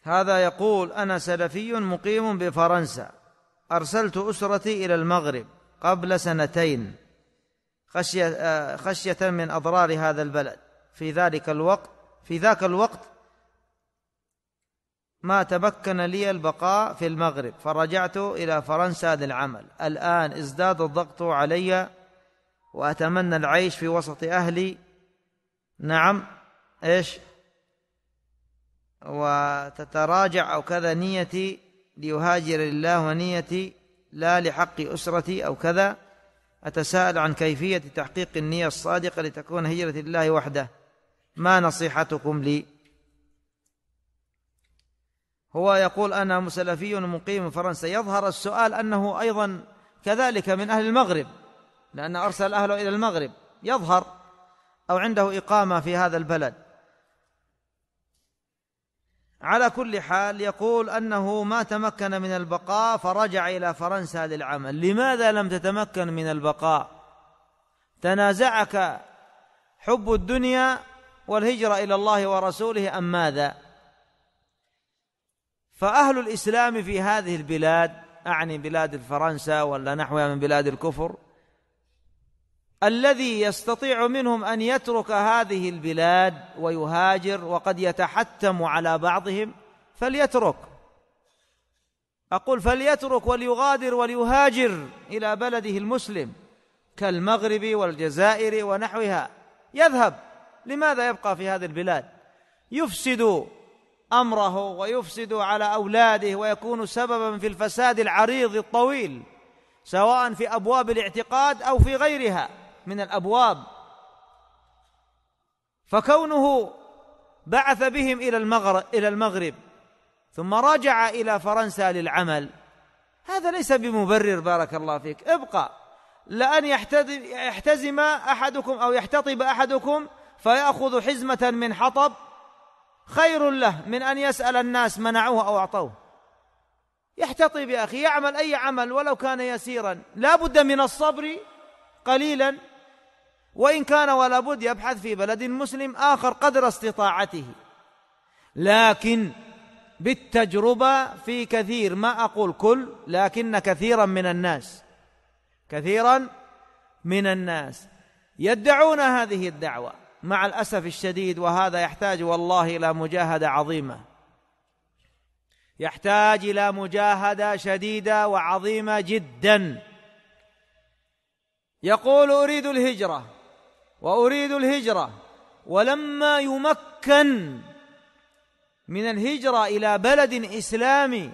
هذا يقول: أنا سلفي مقيم بفرنسا، أرسلت أسرتي إلى المغرب قبل 2 خشية من أضرار هذا البلد. في ذاك الوقت ما تمكن لي البقاء في المغرب، فرجعت إلى فرنسا للعمل. الآن ازداد الضغط علي وأتمنى العيش في وسط أهلي. نعم، إيش؟ وتتراجع أو كذا نيتي ليهاجر لله، ونيتي لا لحق أسرتي أو كذا. أتساءل عن كيفية تحقيق النية الصادقة لتكون هجرة الله وحده، ما نصيحتكم لي؟ هو يقول: أنا سلفي مقيم في فرنسا. يظهر السؤال أنه أيضا كذلك من أهل المغرب، لأن أرسل أهله إلى المغرب، يظهر، أو عنده إقامة في هذا البلد. على كل حال يقول أنه ما تمكن من البقاء فرجع إلى فرنسا للعمل. لماذا لم تتمكن من البقاء؟ تنازعك حب الدنيا والهجرة إلى الله ورسوله أم ماذا؟ فأهل الإسلام في هذه البلاد، أعني بلاد فرنسا ولا نحوها من بلاد الكفر، الذي يستطيع منهم أن يترك هذه البلاد ويهاجر، وقد يتحتم على بعضهم، فليترك. أقول فليترك وليغادر وليهاجر إلى بلده المسلم كالمغرب والجزائر ونحوها، يذهب. لماذا يبقى في هذه البلاد؟ يفسد أمره ويفسد على أولاده، ويكون سببا في الفساد العريض الطويل، سواء في أبواب الاعتقاد أو في غيرها من الأبواب. فكونه بعث بهم إلى المغرب ثم رجع إلى فرنسا للعمل، هذا ليس بمبرر. بارك الله فيك، ابقى. لأن يحتزم أحدكم أو يحتطب أحدكم فيأخذ حزمة من حطب خير له من أن يسأل الناس منعوه أو أعطوه. يحتطب يا أخي، يعمل أي عمل ولو كان يسيرا، لا بد من الصبر قليلا، وإن كان ولا بد يبحث في بلد مسلم آخر قدر استطاعته. لكن بالتجربة في كثير، ما أقول كل، لكن كثيرا من الناس يدعون هذه الدعوة مع الأسف الشديد، وهذا يحتاج والله إلى مجاهدة عظيمة، يحتاج إلى مجاهدة شديدة وعظيمة جدا. يقول: أريد الهجرة ولما يمكن من الهجرة إلى بلد إسلامي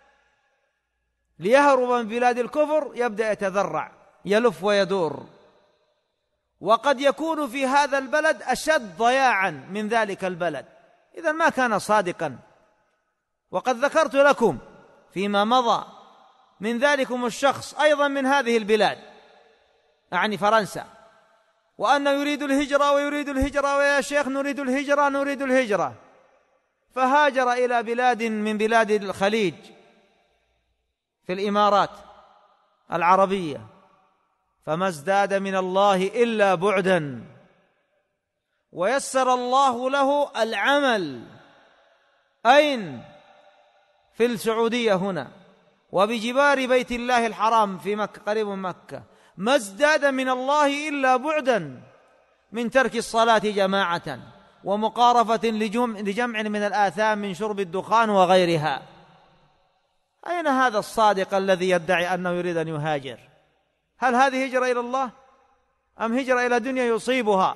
ليهرب من بلاد الكفر، يبدأ يتذرع، يلف ويدور، وقد يكون في هذا البلد أشد ضياعا من ذلك البلد. إذن ما كان صادقا. وقد ذكرت لكم فيما مضى من ذلكم الشخص أيضا من هذه البلاد، أعني فرنسا، وأنه يريد الهجرة ويا شيخ نريد الهجرة، فهاجر إلى بلاد من بلاد الخليج في الإمارات العربية، فما ازداد من الله إلا بعدا، ويسر الله له العمل. أين؟ في السعودية هنا، وبجوار بيت الله الحرام في مكة، قريب من مكة. ما ازداد من الله إلا بعدا من ترك الصلاة جماعة، ومقارفة لجمع من الآثام من شرب الدخان وغيرها. أين هذا الصادق الذي يدعي أنه يريد أن يهاجر؟ هل هذه هجرة إلى الله أم هجرة إلى دنيا يصيبها؟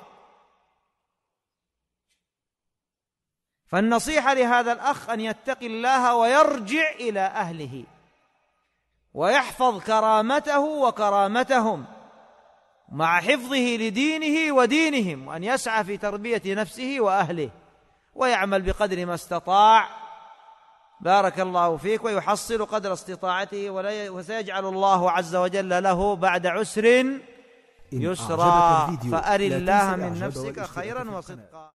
فالنصيحة لهذا الأخ أن يتقي الله ويرجع إلى أهله، ويحفظ كرامته وكرامتهم مع حفظه لدينه ودينهم، وأن يسعى في تربية نفسه وأهله، ويعمل بقدر ما استطاع. بارك الله فيك. ويحصل قدر استطاعته، وسيجعل الله عز وجل له بعد عسر يسرا. فأر الله من نفسك خيرا وصدقا.